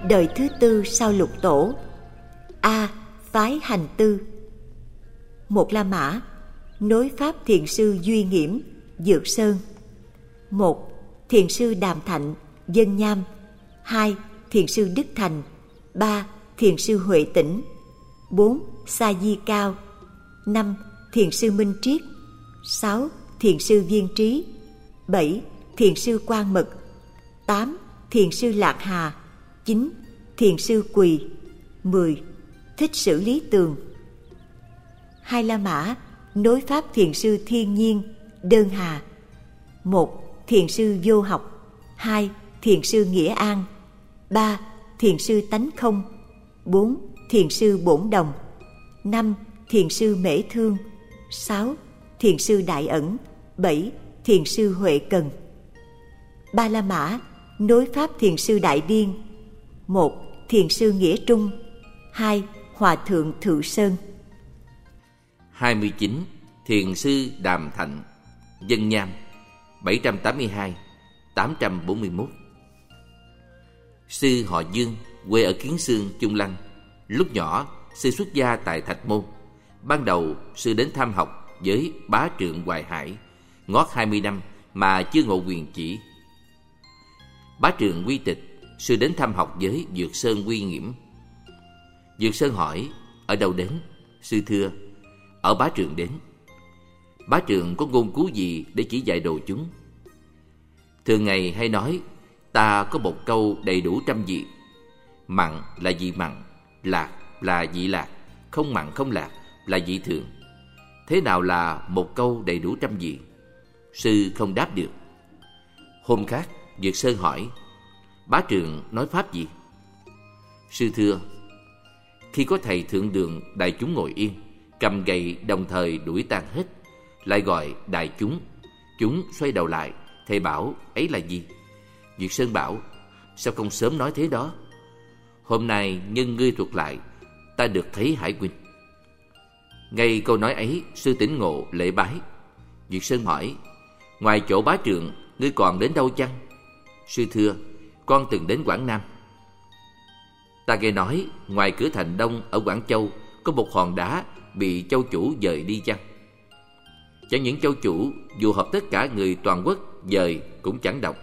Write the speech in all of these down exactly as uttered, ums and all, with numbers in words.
đời thứ tư sau Lục Tổ. A. Phái Hành Tư. Một La Mã, nối Pháp Thiền sư Duy Nghiễm, Dược Sơn. Một. Thiền sư Đàm Thạnh, Dân Nham. Hai. Thiền sư Đức Thành. Ba. Thiền sư Huệ Tĩnh. Bốn. Sa Di Cao. Năm. Thiền sư Minh Triết. Sáu. Thiền sư Viên Trí. Bảy. Thiền sư Quang Mật. Tám. Thiền sư Lạc Hà. Chín. Thiền sư Quỳ. Mười. Thích Sử Lý Tường. Hai La Mã, nối Pháp Thiền sư Thiên Nhiên, Đơn Hà. Một. Thiền sư Vô Học. Hai. Thiền sư Nghĩa An. Ba. Thiền sư Tánh Không. Bốn. Thiền sư Bổn Đồng. Năm. Thiền sư Mễ Thương. Sáu. Thiền sư Đại Ẩn. Bảy. Thiền sư Huệ Cần. Ba La Mã, nối Pháp Thiền sư Đại Biên. Một. Thiền sư Nghĩa Trung. Hai. Hòa thượng Thự Sơn. hai mươi chín. Thiền sư Đàm Thạnh, Dân Nham, bảy trăm tám mươi hai đến tám trăm bốn mươi mốt. Sư họ Dương, quê ở Kiến Xương, Trung Lăng. Lúc nhỏ, sư xuất gia tại Thạch Môn. Ban đầu, sư đến thăm học với Bá Trượng Hoài Hải, ngót hai mươi năm mà chưa ngộ quyền chỉ. Bá Trượng quy tịch, sư đến thăm học với Dược Sơn Uy Nghiễm. Dược Sơn hỏi, ở đâu đến? Sư thưa, ở Bá Trượng đến. Bá Trượng có ngôn cứu gì để chỉ dạy đồ chúng? Thường ngày hay nói, ta có một câu đầy đủ trăm vị. Mặn là vị mặn, lạc là vị lạc, không mặn không lạc là vị thường. Thế nào là một câu đầy đủ trăm vị? Sư không đáp được. Hôm khác, Dược Sơn hỏi, Bá Trượng nói pháp gì? Sư thưa, khi có thầy thượng đường, đại chúng ngồi yên, cầm gậy đồng thời đuổi tan hết, lại gọi đại chúng. Chúng xoay đầu lại, thầy bảo ấy là gì? Dược Sơn bảo, sao không sớm nói thế đó? Hôm nay nhân ngươi thuật lại, ta được thấy hải huynh. Ngay câu nói ấy, sư tỉnh ngộ lễ bái. Dược Sơn hỏi, ngoài chỗ Bá Trượng, ngươi còn đến đâu chăng? Sư thưa, con từng đến Quảng Nam. Ta nghe nói ngoài cửa thành Đông ở Quảng Châu có một hòn đá bị châu chủ dời đi chăng? Chẳng những châu chủ, dù hợp tất cả người toàn quốc dời cũng chẳng động.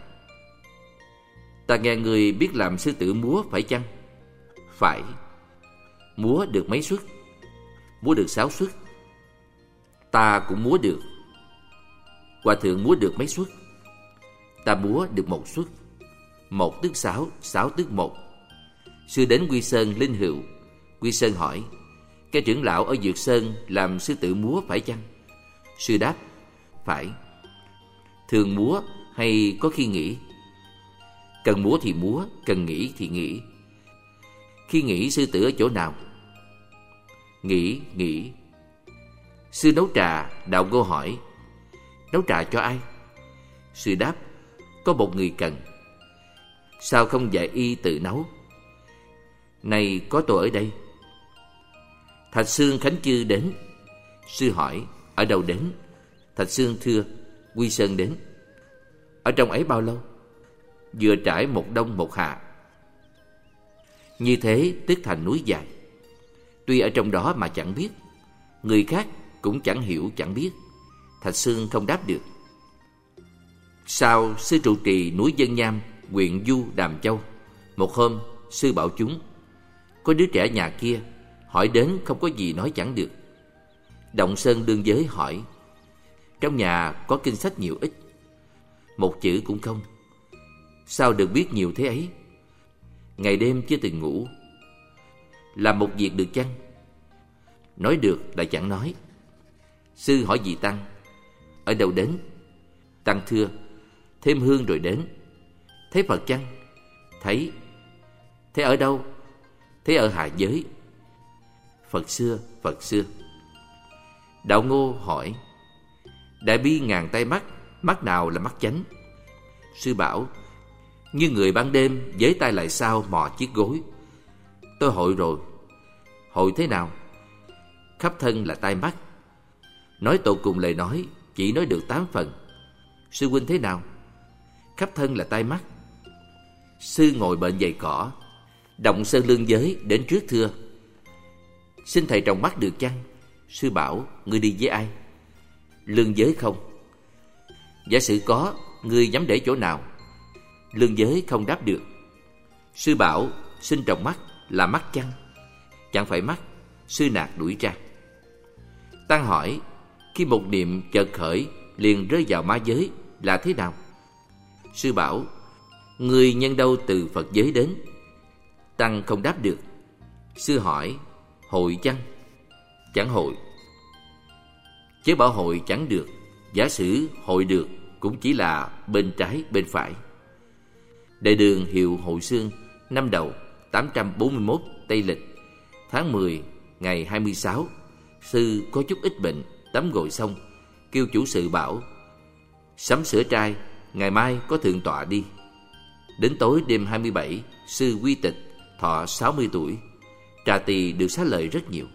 Ta nghe người biết làm sư tử múa phải chăng? Phải. Múa được mấy suất? Múa được sáu suất. Ta cũng múa được. Hòa thượng múa được mấy suất? Ta múa được một suất. Một tức sáu, sáu tức một. Sư đến Quy Sơn linh hữu. Quy Sơn hỏi, cái trưởng lão ở Dược Sơn làm sư tử múa phải chăng? Sư đáp, phải. Thường múa hay có khi nghỉ? Cần múa thì múa, cần nghỉ thì nghỉ. Khi nghỉ sư tử ở chỗ nào? Nghỉ, nghỉ. Sư nấu trà, Đạo Ngô hỏi, nấu trà cho ai? Sư đáp, có một người cần. Sao không dạy y tự nấu? Này có tôi ở đây. Thạch Xương Khánh Chư đến. Sư hỏi, ở đâu đến? Thạch Xương thưa, Quy Sơn đến. Ở trong ấy bao lâu? Vừa trải một đông một hạ. Như thế tức thành núi dài. Tuy ở trong đó mà chẳng biết, người khác cũng chẳng hiểu chẳng biết. Thạch Xương không đáp được. Sau sư trụ trì núi Dân Nham, huyện Du Đàm Châu. Một hôm sư bảo chúng, có đứa trẻ nhà kia hỏi đến không có gì nói chẳng được. Động Sơn đương giới hỏi, trong nhà có kinh sách nhiều ít? Một chữ cũng không. Sao được biết nhiều thế ấy? Ngày đêm chưa từng ngủ. Làm một việc được chăng? Nói được lại chẳng nói. Sư hỏi dì Tăng, ở đâu đến? Tăng thưa, thêm hương rồi đến. Thấy Phật chăng? Thấy. Thế ở đâu? Thế ở hạ giới. Phật xưa, Phật xưa. Đạo Ngô hỏi, đại bi ngàn tay mắt, mắt nào là mắt chánh? Sư bảo, như người ban đêm với tay lại sau mò chiếc gối. Tôi hội rồi. Hội thế nào? Khắp thân là tai mắt. Nói tột cùng lời nói chỉ nói được tám phần. Sư huynh thế nào? Khắp thân là tai mắt. Sư ngồi bệnh dày cỏ, Động Sơn Lương Giới đến trước thưa: xin thầy trồng mắt được chăng? Sư bảo: ngươi đi với ai? Lương Giới không. Giả sử có, ngươi nhắm để chỗ nào? Lương Giới không đáp được. Sư bảo: xin trồng mắt là mắt chăng? Chẳng phải mắt. Sư nạt đuổi ra. Tăng hỏi: khi một niệm chợt khởi liền rơi vào ma giới là thế nào? Sư bảo: ngươi nhân đâu từ Phật giới đến? Tăng không đáp được. Sư hỏi: hội chăng? Chẳng hội. Chứ bảo hội chẳng được. Giả sử hội được cũng chỉ là bên trái bên phải. Đại Đường hiệu Hội Xương, năm Đầu tám trăm bốn mươi mốt Tây Lịch, tháng mười ngày hai mươi sáu. Sư có chút ít bệnh, tắm gội xong, kêu chủ sự bảo: sắm sửa trai, ngày mai có thượng tọa đi. Đến tối đêm hai mươi bảy, sư quy tịch, thọ sáu mươi tuổi. Trà tỳ được xá lợi rất nhiều.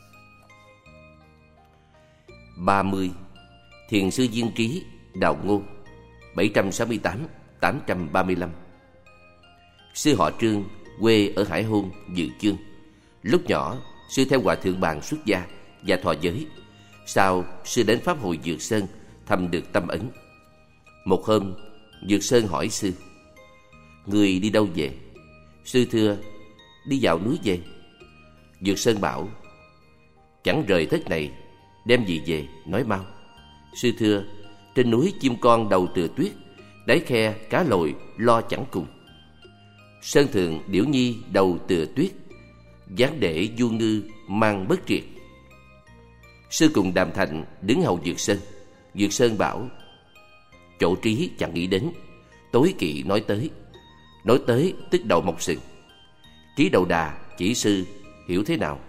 ba mươi. Thiền sư Viên Trí, Đào Ngô, bảy trăm sáu mươi tám đến tám trăm ba mươi lăm. Sư họ Trương, quê ở Hải Hôn, Dự Chương. Lúc nhỏ, sư theo Hòa Thượng Bàn xuất gia và thọ giới. Sau, sư đến Pháp hội Dược Sơn, thầm được tâm ấn. Một hôm, Dược Sơn hỏi sư: người đi đâu về? Sư thưa: đi vào núi về. Dược Sơn bảo: chẳng rời thất này, đem gì về nói mau. Sư thưa: trên núi chim con đầu tựa tuyết, đáy khe cá lội lo chẳng cùng. Sơn thượng điểu nhi đầu tựa tuyết, dáng để du ngư mang bất triệt. Sư cùng Đàm Thành đứng hầu Dược Sơn. Dược Sơn bảo: chỗ trí chẳng nghĩ đến, tối kỵ nói tới. Nói tới tức đầu mọc sừng. Trí đầu đà chỉ sư hiểu thế nào?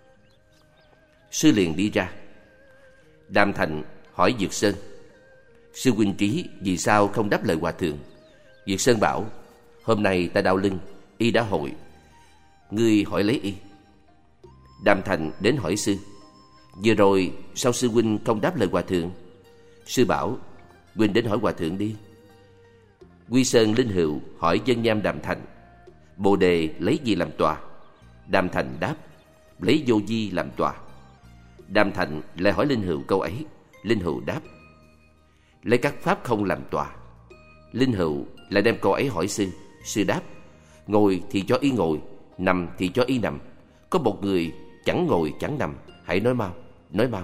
Sư liền đi ra. Đàm Thành hỏi Dược Sơn: sư huynh Trí vì sao không đáp lời hòa thượng? Dược Sơn bảo: hôm nay ta đau lưng, y đã hội, ngươi hỏi lấy y. Đàm Thành đến hỏi sư: vừa rồi sao sư huynh không đáp lời hòa thượng? Sư bảo: huynh đến hỏi hòa thượng đi. Quy Sơn Linh Hữu hỏi dân nham Đàm Thành: Bồ Đề lấy gì làm tòa? Đàm Thành đáp: lấy vô vi làm tòa. Đàm Thành lại hỏi Linh Hữu câu ấy. Linh Hữu đáp: lấy các pháp không làm tòa. Linh Hữu lại đem câu ấy hỏi sư. Sư đáp: ngồi thì cho y ngồi, nằm thì cho y nằm. Có một người chẳng ngồi chẳng nằm, hãy nói mau, nói mau.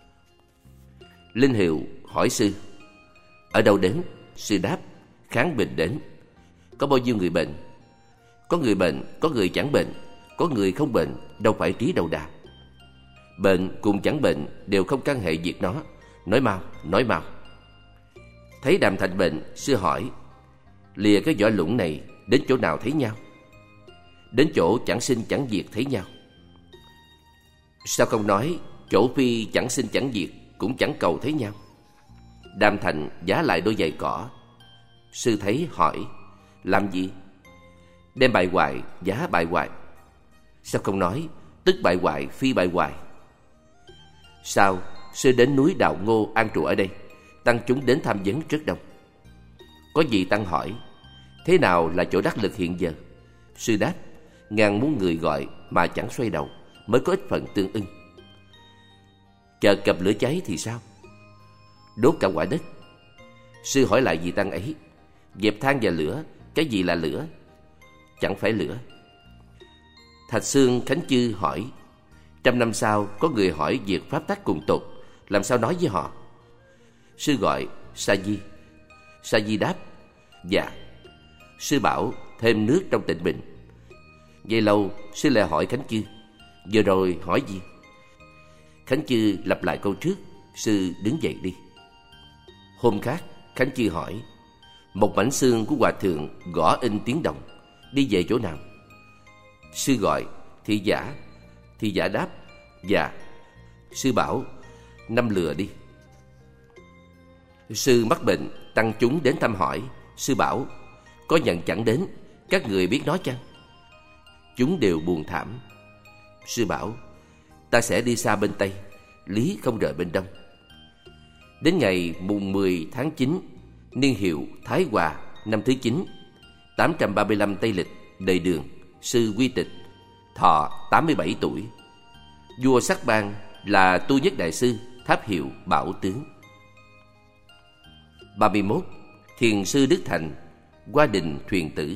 Linh Hữu hỏi sư: ở đâu đến? Sư đáp: kháng bệnh đến. Có bao nhiêu người bệnh? Có người bệnh, có người chẳng bệnh. Có người không bệnh, đâu phải trí đầu đà. Bệnh cùng chẳng bệnh đều không căn hệ việc nó. Nói mau, nói mau. Thấy Đàm Thành bệnh, sư hỏi: lìa cái vỏ lũng này đến chỗ nào thấy nhau? Đến chỗ chẳng sinh chẳng diệt thấy nhau. Sao không nói chỗ phi chẳng sinh chẳng diệt cũng chẳng cầu thấy nhau? Đàm Thành vá lại đôi giày cỏ. Sư thấy hỏi: làm gì? Đem bại hoại vá bại hoại. Sao không nói tức bại hoại phi bại hoại? Sau, sư đến núi Đạo Ngô an trụ ở đây. Tăng chúng đến tham vấn rất đông. Có vị tăng hỏi: thế nào là chỗ đắc lực hiện giờ? Sư đáp: ngàn muôn người gọi mà chẳng xoay đầu, mới có ít phận tương ưng. Chợt gặp lửa cháy thì sao? Đốt cả quả đất. Sư hỏi lại vị tăng ấy: dẹp than và lửa, cái gì là lửa? Chẳng phải lửa. Thạch Xương Khánh Chư hỏi: trăm năm sau có người hỏi việc pháp tắc cùng tột, làm sao nói với họ? Sư gọi Sa Di. Sa Di đáp: dạ. Sư bảo thêm nước trong tịnh bình. Vậy lâu sư lại hỏi Khánh Chư: vừa rồi hỏi gì? Khánh Chư lặp lại câu trước. Sư đứng dậy đi. Hôm khác Khánh Chư hỏi: một mảnh xương của hòa thượng gõ in tiếng đồng, đi về chỗ nào? Sư gọi thị giả. Thị giả đáp: dạ. Sư bảo: năm lừa đi. Sư mắc bệnh, tăng chúng đến thăm hỏi. Sư bảo: có nhận chẳng đến, các người biết nói chăng? Chúng đều buồn thảm. Sư bảo: ta sẽ đi xa bên Tây, lý không rời bên Đông. Đến ngày mùng mười tháng chín, niên hiệu Thái Hòa, năm thứ chín, tám trăm ba mươi lăm Tây Lịch, Đời Đường, sư Quy Tịch, thọ tám mươi bảy tuổi. Vua sắc ban là Tu Nhất Đại Sư, tháp hiệu Bảo Tướng. ba mươi mốt. Thiền sư Đức Thành, Hoa Đình Thuyền Tử.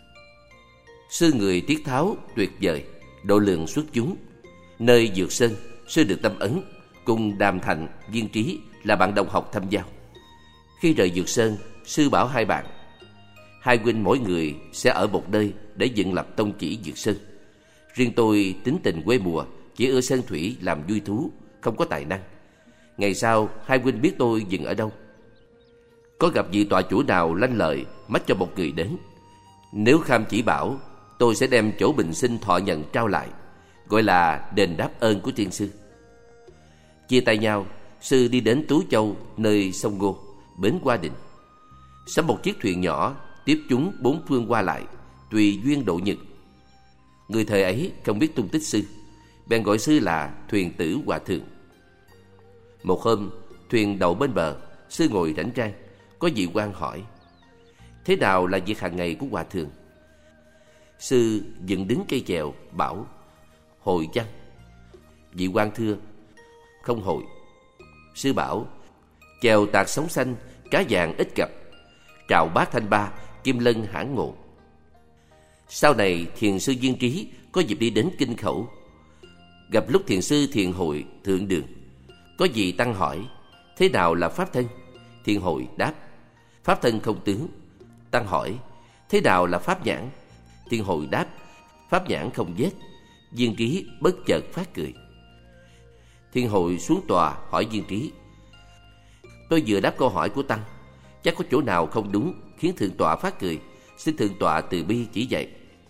Sư người tiết tháo tuyệt vời, độ lượng xuất chúng. Nơi Dược Sơn, sư được Tâm Ấn cùng Đàm Thạnh, Viên Trí là bạn đồng học thâm giao. Khi rời Dược Sơn, sư bảo hai bạn: hai huynh mỗi người sẽ ở một nơi để dựng lập tông chỉ Dược Sơn. Riêng tôi tính tình quê mùa, chỉ ưa sơn thủy làm vui thú, không có tài năng. Ngày sau hai huynh biết tôi dừng ở đâu. Có gặp vị tọa chủ nào lanh lợi mách cho một người đến, nếu kham chỉ bảo, tôi sẽ đem chỗ bình sinh thọ nhận trao lại, gọi là đền đáp ơn của tiên sư. Chia tay nhau, sư đi đến Tú Châu, nơi sông Ngô, bến Hoa Đình. Sắm một chiếc thuyền nhỏ tiếp chúng bốn phương qua lại, tùy duyên độ nhật. Người thời ấy không biết tung tích sư, bèn gọi sư là Thuyền Tử Hòa Thượng. Một hôm, thuyền đậu bên bờ, sư ngồi rảnh rang. Có vị quan hỏi: thế nào là việc hàng ngày của hòa thượng? Sư dựng đứng cây chèo, bảo: hồi chăng? Vị quan thưa: không hồi. Sư bảo: chèo tạc sóng xanh, cá vàng ít gặp, trào bát thanh ba, kim lân hãn ngộ. Sau này thiền sư Viên Trí có dịp đi đến Kinh Khẩu, gặp lúc thiền sư Thiền Hội thượng đường. Có vị tăng hỏi: thế nào là pháp thân? Thiền Hội đáp: pháp thân không tướng. Tăng hỏi: thế nào là pháp nhãn? Thiền Hội đáp: pháp nhãn không vết. Viên Trí bất chợt phát cười. Thiền Hội xuống tòa hỏi Viên Trí: tôi vừa đáp câu hỏi của tăng, chắc có chỗ nào không đúng khiến thượng tọa phát cười, xin thượng tọa từ bi chỉ dạy.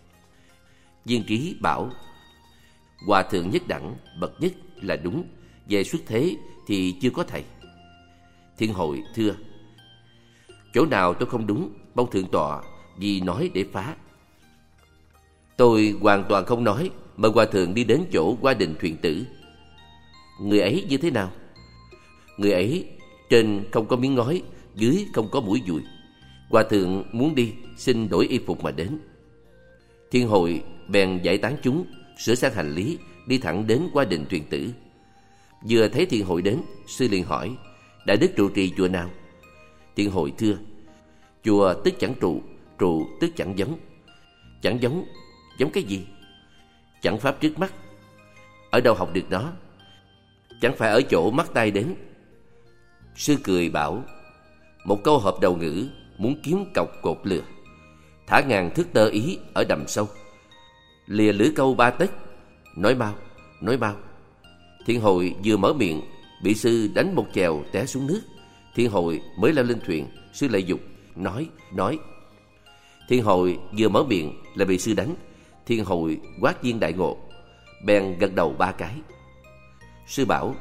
Viên Trí bảo: hòa thượng nhất đẳng, bậc nhất là đúng, về xuất thế thì chưa có thầy. Thiền Hội thưa: chỗ nào tôi không đúng, mong thượng tọa vì nói để phá. Tôi hoàn toàn không nói, mời hòa thượng đi đến chỗ Hoa Đình Thuyền Tử. Người ấy như thế nào? Người ấy trên không có miếng ngói, dưới không có mũi dùi. Hòa thượng muốn đi, xin đổi y phục mà đến. Thiên Hội bèn giải tán chúng, sửa sang hành lý, đi thẳng đến Hoa Đình Thuyền Tử. Vừa thấy Thiên Hội đến, sư liền hỏi: đại đức trụ trì chùa nào? Thiên Hội thưa: chùa tức chẳng trụ, trụ tức chẳng giống. Chẳng giống? Giống cái gì? Chẳng pháp trước mắt. Ở đâu học được nó? Chẳng phải ở chỗ mắt tay đến. Sư cười bảo: một câu hợp đầu ngữ, muốn kiếm cọc cột lừa. Thả ngàn thước tơ ý ở đầm sâu, lìa lưỡi câu ba tấc. Nói mau, nói mau. Thiên Hội vừa mở miệng, bị sư đánh một chèo té xuống nước. Thiên Hội mới leo lên thuyền, sư lại giục: nói, nói. Thiên Hội vừa mở miệng là bị sư đánh. Thiên Hội quát viên đại ngộ, bèn gật đầu ba cái. Sư bảo: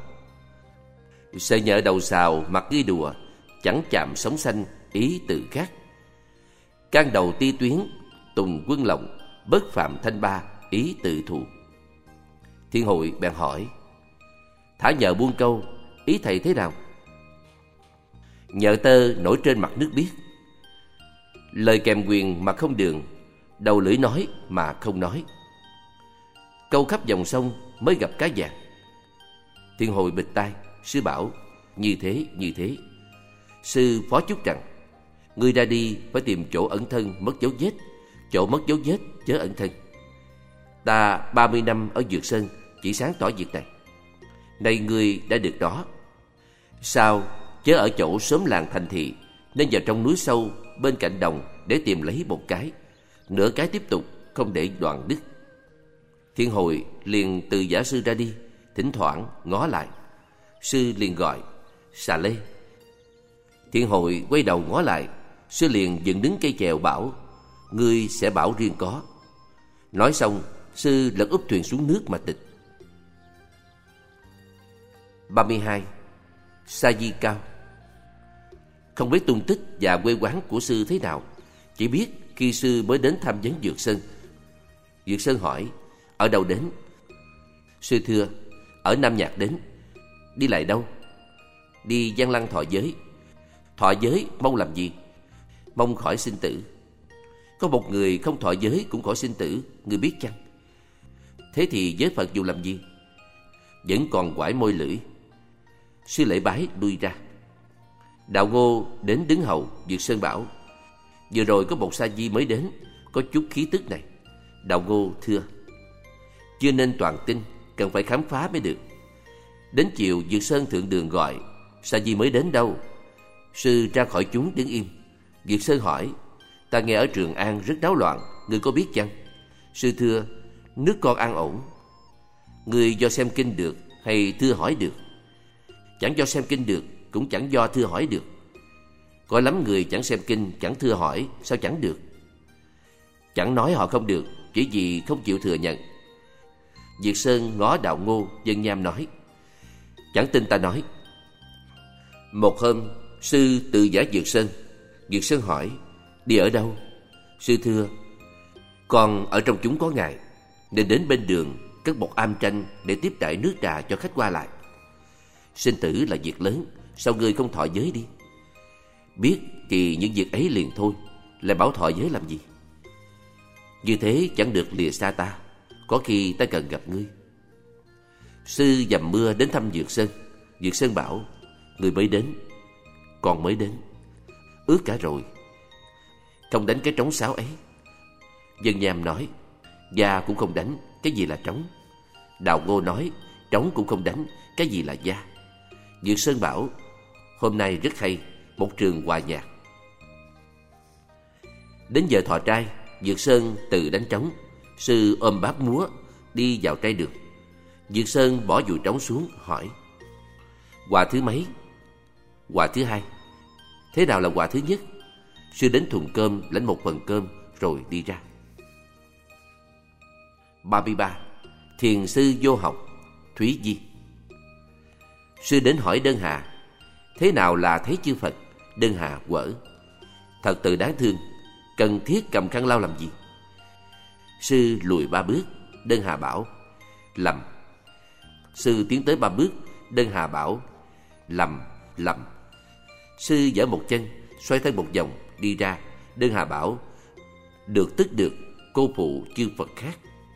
sợ nhỡ đầu xào mặt ghi đùa, chẳng chạm sóng xanh ý tự khác. Can đầu ti tuyến tùng quân lộng, bất phạm thanh ba ý tự thù. Thiên Hội bèn hỏi: thả nhờ buông câu, ý thầy thế nào? Nhợ tơ nổi trên mặt nước biếc, lời kèm quyền mà không đường, đầu lưỡi nói mà không nói. Câu khắp dòng sông mới gặp cá vàng. Thiên Hội bịch tai. Sư bảo: như thế, như thế. Sư phó chúc rằng: ngươi ra đi phải tìm chỗ ẩn thân mất dấu vết, chỗ mất dấu vết chớ ẩn thân. Ta ba mươi năm ở Dược Sơn chỉ sáng tỏ việc này. Nay ngươi đã được đó, sao chớ ở chỗ xóm làng thành thị, nên vào trong núi sâu bên cạnh đồng để tìm lấy một cái, nửa cái tiếp tục, không để đoạn đứt. Thiên Hội liền từ giả sư ra đi, thỉnh thoảng ngó lại. Sư liền gọi: xà lê. Thiên Hội quay đầu ngó lại, sư liền dựng đứng cây chèo bảo: ngươi sẽ bảo riêng có. Nói xong, sư lật úp thuyền xuống nước mà tịch. ba mươi hai. Sa Di Cao. Không biết tung tích và quê quán của sư thế nào, chỉ biết khi sư mới đến thăm vấn Dược Sơn. Dược Sơn hỏi: ở đâu đến? Sư thưa: ở Nam Nhạc đến. Đi lại đâu? Đi Giang Lăng thọ giới. Thọ giới mong làm gì? Mong khỏi sinh tử. Có một người không thọ giới cũng khỏi sinh tử, ngươi biết chăng? Thế thì giới Phật dù làm gì? Vẫn còn quải môi lưỡi. Sư lễ bái lui ra. Đạo Ngô đến đứng hầu. Dược Sơn bảo: vừa rồi có một sa di mới đến, có chút khí tức này. Đạo Ngô thưa: chưa nên toàn tin, cần phải khám phá mới được. Đến chiều, Dược Sơn thượng đường gọi: sa di mới đến đâu? Sư ra khỏi chúng đứng im. Dược Sơn hỏi: ta nghe ở Trường An rất náo loạn, ngươi có biết chăng? Sư thưa: nước con an ổn. Ngươi do xem kinh được hay thưa hỏi được? Chẳng do xem kinh được, cũng chẳng do thưa hỏi được. Có lắm người chẳng xem kinh, chẳng thưa hỏi, sao chẳng được? Chẳng nói họ không được, chỉ vì không chịu thừa nhận. Diệt Sơn ngó Đạo Ngô, Dân Nham nói: chẳng tin ta nói. Một hôm, sư tự giả Dược Sơn. Dược Sơn hỏi: đi ở đâu? Sư thưa: con ở trong chúng có ngày, nên đến bên đường cất một am tranh để tiếp đãi nước trà cho khách qua lại. Sinh tử là việc lớn, sao ngươi không thọ giới đi? Biết thì những việc ấy liền thôi, lại bảo thọ giới làm gì? Như thế chẳng được lìa xa ta, có khi ta cần gặp ngươi. Sư dầm mưa đến thăm Dược Sơn. Dược Sơn bảo: ngươi mới đến. Con mới đến, ướt cả rồi, không đánh cái trống sáo ấy. Dân Nham nói: da cũng không đánh, cái gì là trống? Đạo Ngô nói: trống cũng không đánh, cái gì là da? Dược Sơn bảo: hôm nay rất hay, một trường hòa nhạc. Đến giờ thọ trai, Dược Sơn tự đánh trống. Sư ôm bát múa đi vào trai đường. Dược Sơn bỏ dùi trống xuống hỏi: hòa thứ mấy? Hòa thứ hai. Thế nào là hòa thứ nhất? Sư đến thùng cơm lãnh một phần cơm rồi đi ra. ba mươi ba. Thiền sư vô học. Thúy Di. Sư đến hỏi Đơn Hà: thế nào là thấy chư Phật? Đơn Hà quở: thật tự đáng thương, cần thiết cầm khăn lau làm gì? Sư lùi ba bước. Đơn Hà bảo: lầm. Sư tiến tới ba bước. Đơn Hà bảo: lầm, lầm. Sư giở một chân, xoay thân một vòng, đi ra. Đơn Hà bảo: được tức được, cô phụ chư Phật khác.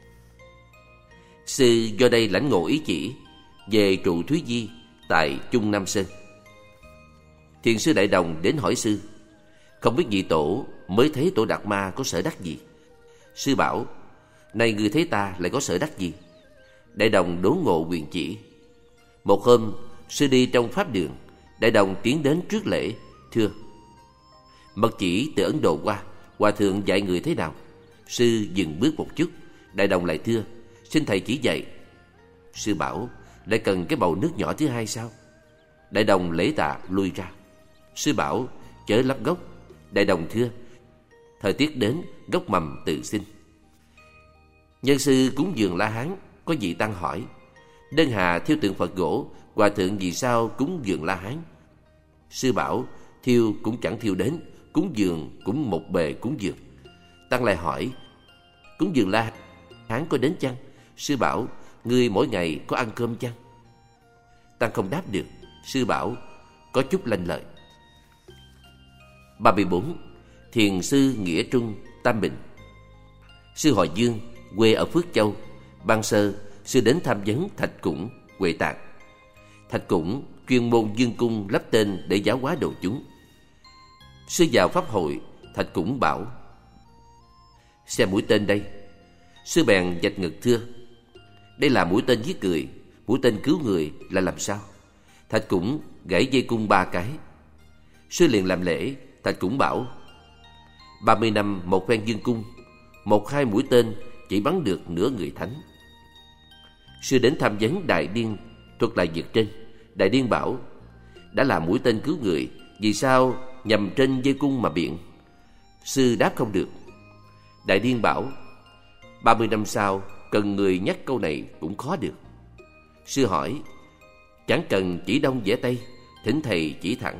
Sư do đây lãnh ngộ ý chỉ, về trụ Thúy Di tại Trung Nam Sơn. Thiền sư Đại Đồng đến hỏi sư: không biết vị tổ mới thấy tổ Đạt Ma có sở đắc gì? Sư bảo: này người thấy ta lại có sở đắc gì? Đại Đồng đốn ngộ quyền chỉ. Một hôm, sư đi trong pháp đường. Đại Đồng tiến đến trước lễ, thưa: mật chỉ từ Ấn Độ qua, hòa thượng dạy người thế nào? Sư dừng bước một chút. Đại Đồng lại thưa: xin thầy chỉ dạy. Sư bảo: lại cần cái bầu nước nhỏ thứ hai sao? Đại Đồng lễ tạ lui ra. Sư bảo: chớ lấp gốc. Đại Đồng thưa: thời tiết đến, gốc mầm tự sinh. Nhân sư cúng dường La Hán, có vị tăng hỏi: Đơn Hà thiêu tượng Phật gỗ, hòa thượng vì sao cúng dường La Hán? Sư bảo: thiêu cũng chẳng thiêu đến, cúng dường cũng một bề cúng dường. Tăng lại hỏi: cúng dường La Hán có đến chăng? Sư bảo: ngươi mỗi ngày có ăn cơm chăng? Tăng không đáp được. Sư bảo: có chút lanh lợi. ba mươi bốn. Thiền sư Nghĩa Trung, Tam Bình. Sư họ Dương, quê ở Phước Châu. Ban sơ, sư đến tham vấn Thạch Củng, Huệ Tạng. Thạch Củng chuyên môn dương cung lắp tên để giáo hóa độ chúng. Sư vào pháp hội, Thạch Củng bảo: xem mũi tên đây. Sư bèn vạch ngực thưa: đây là mũi tên giết người, mũi tên cứu người là làm sao? Thạch Củng gãy dây cung ba cái. Sư liền làm lễ. Thạch Củng bảo: ba mươi năm một phen dương cung, một hai mũi tên chỉ bắn được nửa người thánh. Sư đến tham vấn Đại Điên, thuật lại việc trên. Đại Điên bảo: đã là mũi tên cứu người, vì sao nhằm trên dây cung mà biện? Sư đáp không được. Đại Điên bảo: ba mươi năm sau cần người nhắc câu này cũng khó được. Sư hỏi: chẳng cần chỉ đông vẽ tây, thỉnh thầy chỉ thẳng.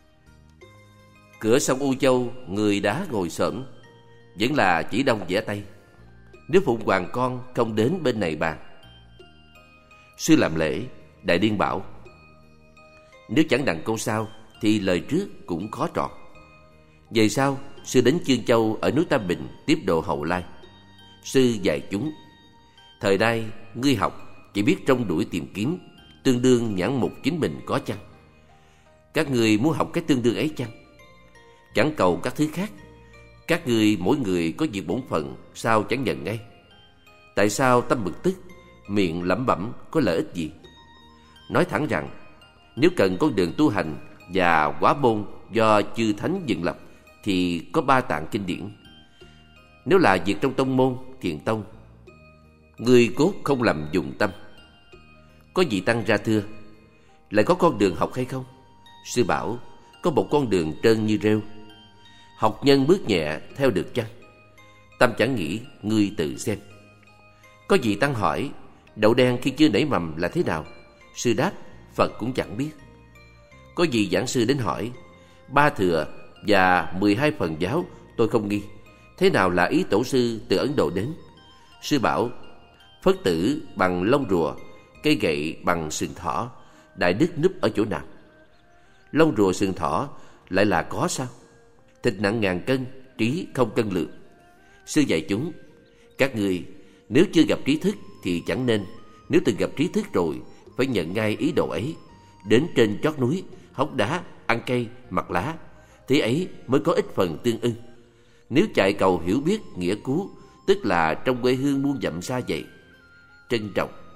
Cửa sông U Châu người đá ngồi xổm, vẫn là chỉ đông vẽ tây. Nếu Phụng Hoàng con không đến bên này bàn. Sư làm lễ. Đại Điên bảo: nếu chẳng đặng câu sau thì lời trước cũng khó trọn. Về sau, sư đến Chương Châu ở núi Tam Bình tiếp độ Hậu Lai. Sư dạy chúng: thời nay ngươi học chỉ biết trông đuổi tìm kiếm, tương đương nhãn mục chính mình có chăng? Các ngươi muốn học cái tương đương ấy chăng? Chẳng cầu các thứ khác. Các ngươi mỗi người có việc bổn phận, sao chẳng nhận ngay? Tại sao tâm bực tức, miệng lẩm bẩm có lợi ích gì? Nói thẳng rằng, nếu cần con đường tu hành và quả môn do chư thánh dựng lập thì có ba tạng kinh điển. Nếu là việc trong tông môn, thiền tông, người cốt không lầm dùng tâm. Có vị tăng ra thưa: lại có con đường học hay không? Sư bảo: có một con đường trơn như rêu. Học nhân bước nhẹ theo được chăng? Tâm chẳng nghĩ, ngươi tự xem. Có vị tăng hỏi: đậu đen khi chưa nảy mầm là thế nào? Sư đáp: Phật cũng chẳng biết. Có vị giảng sư đến hỏi: ba thừa và mười hai phần giáo tôi không nghi, thế nào là ý tổ sư từ Ấn Độ đến? Sư bảo: Phất tử bằng lông rùa, cây gậy bằng sừng thỏ, đại đức núp ở chỗ nào? Lông rùa sừng thỏ lại là có sao? Thịt nặng ngàn cân, trí không cân lượng. Sư dạy chúng: các ngươi nếu chưa gặp trí thức thì chẳng nên, nếu từng gặp trí thức rồi phải nhận ngay ý đồ ấy. Đến trên chót núi, hốc đá, ăn cây, mặc lá, thế ấy mới có ích phần tương ưng. Nếu chạy cầu hiểu biết nghĩa cứu, tức là trong quê hương muôn dặm xa vậy. Trân trọng.